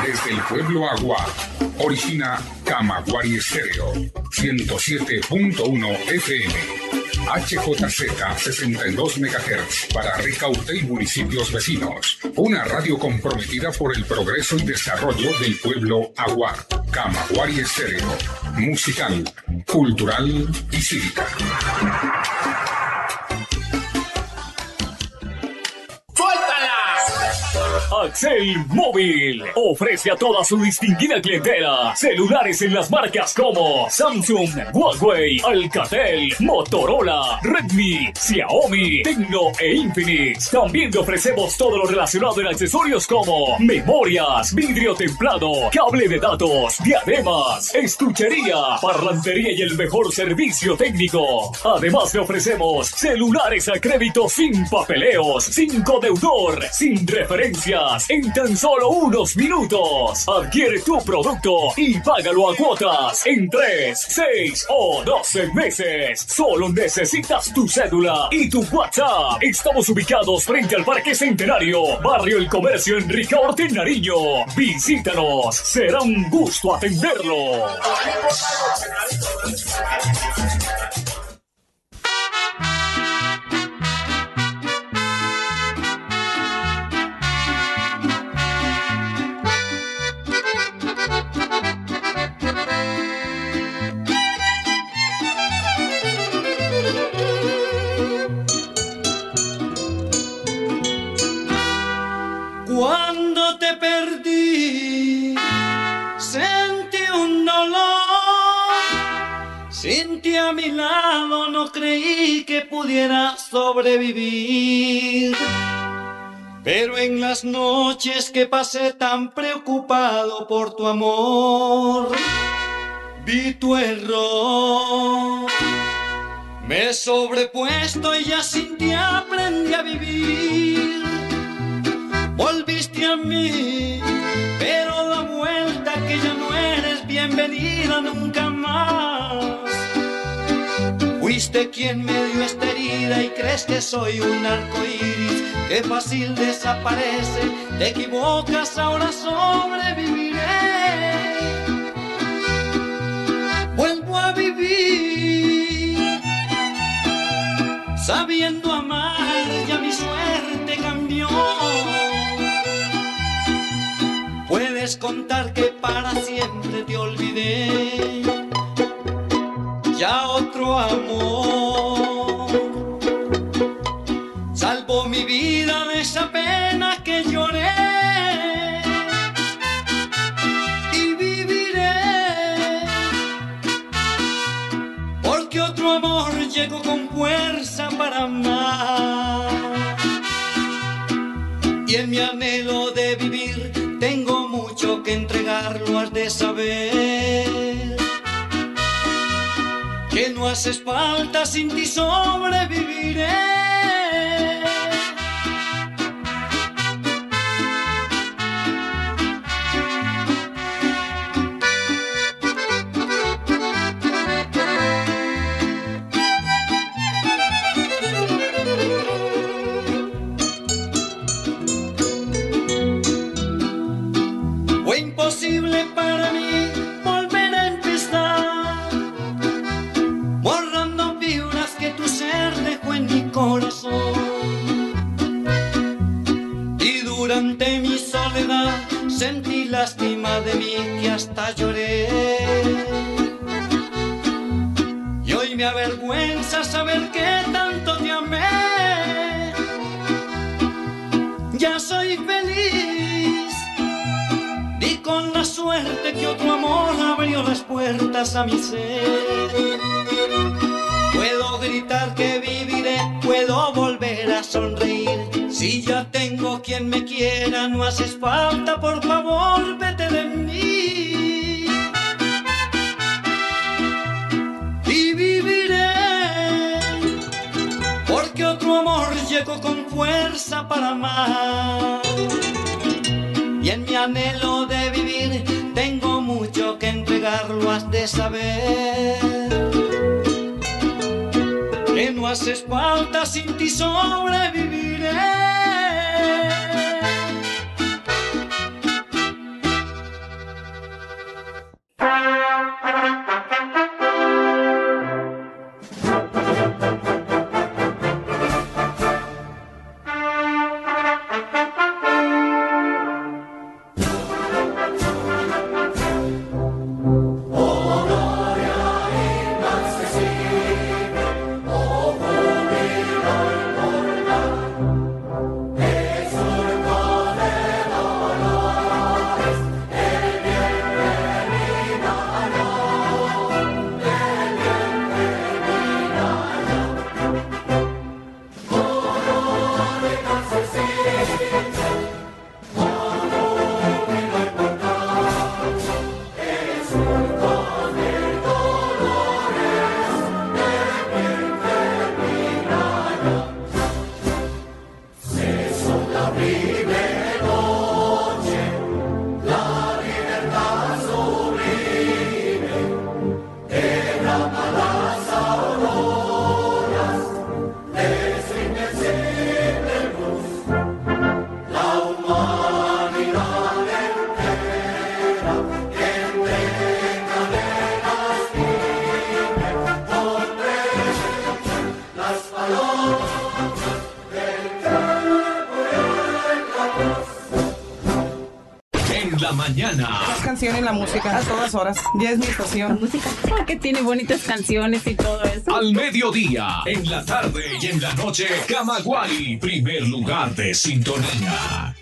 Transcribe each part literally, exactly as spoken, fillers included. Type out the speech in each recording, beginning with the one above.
Desde el pueblo Agua, origina Camagüey Estéreo, ciento siete punto uno F M. H J Z sesenta y dos megahertz para Ricaurte y municipios vecinos. Una radio comprometida por el progreso y desarrollo del pueblo Aguar. Camagüey Estéreo. Musical, cultural y cívica. Axel Móvil ofrece a toda su distinguida clientela celulares en las marcas como Samsung, Huawei, Alcatel, Motorola, Redmi, Xiaomi, Tecno e Infinix. También le ofrecemos todo lo relacionado en accesorios como memorias, vidrio templado, cable de datos, diademas, estuchería, parlantería y el mejor servicio técnico. Además le ofrecemos celulares a crédito sin papeleos, sin codeudor, sin referencia en tan solo unos minutos. Adquiere tu producto y págalo a cuotas en tres, seis o doce meses. Solo necesitas tu cédula y tu WhatsApp. Estamos ubicados frente al Parque Centenario, Barrio El Comercio, en Ricaurte, Nariño. Visítanos, será un gusto atenderlo. Cuando te perdí, sentí un dolor, sentí a mi lado, no creí que pudiera sobrevivir. Pero en las noches que pasé tan preocupado por tu amor, vi tu error. Me he sobrepuesto y ya sin ti aprendí a vivir. Volviste a mí, pero da vuelta que ya no eres bienvenida nunca más. Fuiste quien me dio esta herida y crees que soy un arcoíris que fácil desaparece. Te equivocas, ahora sobreviviré. Vuelvo a vivir, sabiendo amar, ya mi suerte cambió. Puedes contar que para siempre te olvidé, ya otro amor salvó mi vida de esa pena que lloré. Y viviré, porque otro amor llegó con fuerza para amar. Y en mi anhelo de vivir tengo mucho que entregar, lo has de saber. Que no haces falta, sin ti sobreviviré. Fue imposible para mí volver a empezar, borrando figuras que tu ser dejó en mi corazón. Y durante mi soledad sentí lástima de mí que hasta lloré. Y hoy me avergüenza saber que tanto te amé. Ya soy feliz, di con la suerte que otro amor abrió las puertas a mi ser. Puedo gritar que viviré, puedo volver a sonreír. Si ya tengo quien me quiera, no haces falta, por favor, vete de mí. Y viviré, porque otro amor llegó con fuerza para amar. Y en mi anhelo de vivir tengo mucho que entregar, lo has de saber. Que no haces falta, sin ti sobreviviré. en la mañana. Las canciones y la música a todas horas. Ya es mi estación. La música, porque tiene bonitas canciones y todo eso. Al mediodía, en la tarde y en la noche, Camaguari, primer lugar de sintonía.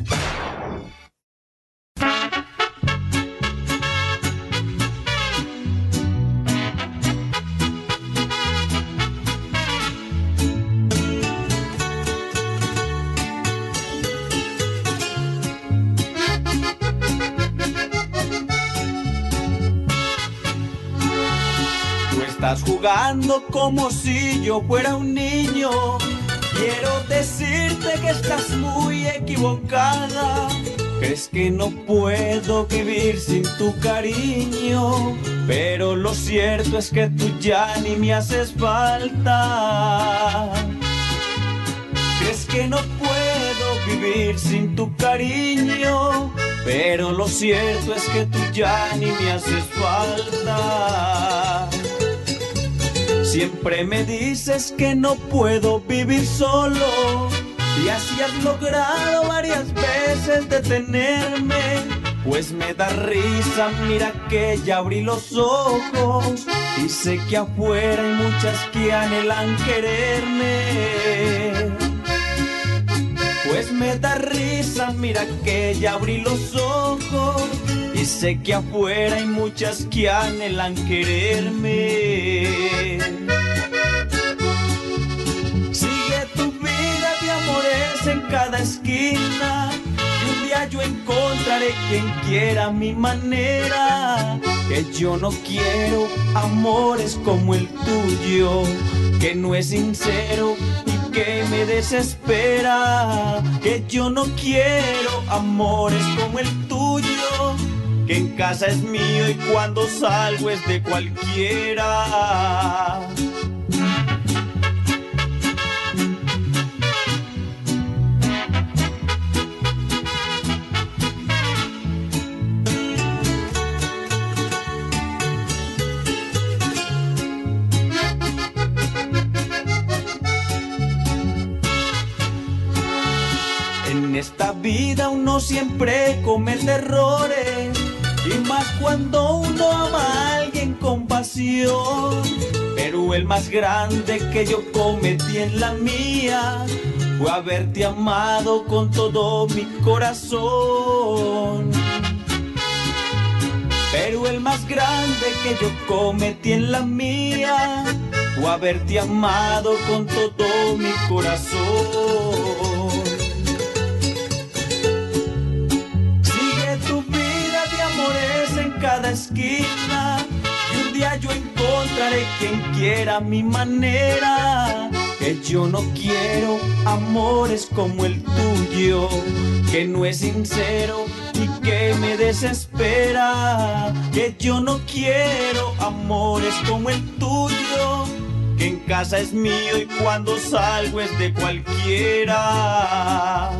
Estás jugando como si yo fuera un niño. Quiero decirte que estás muy equivocada. Crees que no puedo vivir sin tu cariño, pero lo cierto es que tú ya ni me haces falta. Crees que no puedo vivir sin tu cariño, pero lo cierto es que tú ya ni me haces falta. Siempre me dices que no puedo vivir solo, y así has logrado varias veces detenerme. Pues me da risa, mira que ya abrí los ojos y sé que afuera hay muchas que anhelan quererme. Pues me da risa, mira que ya abrí los ojos y sé que afuera hay muchas que anhelan quererme. Sigue tu vida de amores en cada esquina, y un día yo encontraré quien quiera mi manera. Que yo no quiero amores como el tuyo, que no es sincero y que me desespera. Que yo no quiero amores como el tuyo, que en casa es mío y cuando salgo es de cualquiera. En esta vida uno siempre comete errores, y más cuando uno ama a alguien con pasión. Pero el más grande que yo cometí en la mía fue haberte amado con todo mi corazón. Pero el más grande que yo cometí en la mía fue haberte amado con todo mi corazón. En cada esquina, y un día yo encontraré quien quiera mi manera. Que yo no quiero amores como el tuyo, que no es sincero y que me desespera. Que yo no quiero amores como el tuyo, que en casa es mío y cuando salgo es de cualquiera.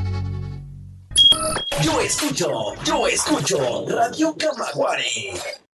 Yo escucho, yo escucho Radio Camaguari.